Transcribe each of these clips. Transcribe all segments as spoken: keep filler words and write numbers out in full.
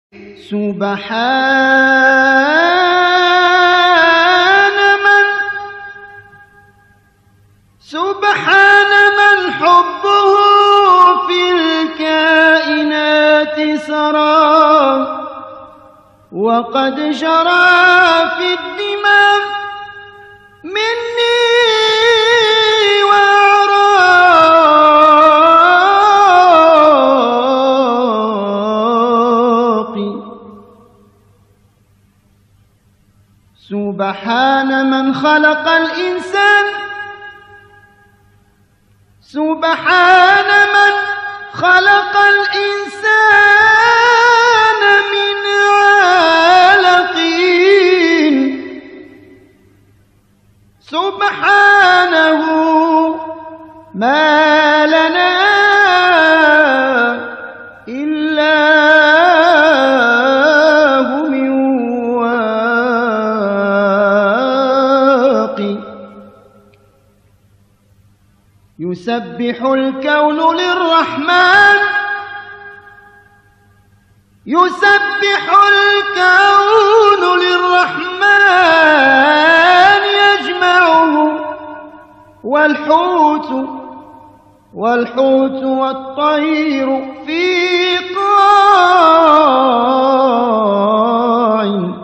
سبحان من سبحان من حبه في الكائنات سرى، وقد جرى في الدماء مني وأعراقي. سبحان من خلق الإنسان سبحان من خلق الإنسان من علق. سبحانه ما لنا إلا هو من واق. يسبح الكون للرحمن يسبح الكون للرحمن يجمعه والحوت والحوت والطير في قاع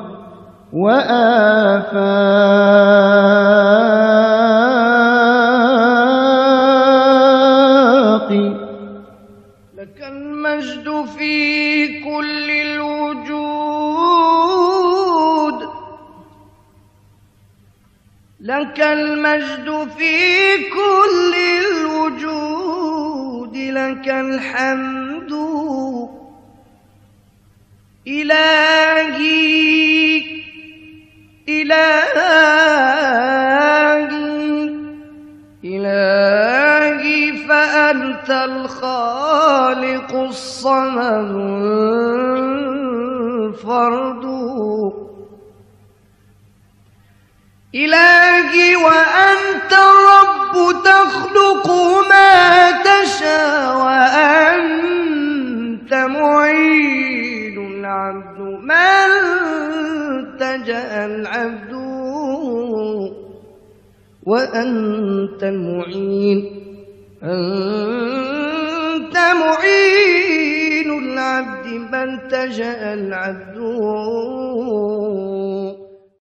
وآفاق. لك المجد في كل الوجود لك المجد في كل الوجود لك الحمد إلهي إلهي إلهي فأنت الخالق الصمد الفرد. إلهي وأنت الرب تخلق ما تشاء وأنت معين العبد ما التجأ العبد وأنت المعين أنت معين العبد ما التجأ العبد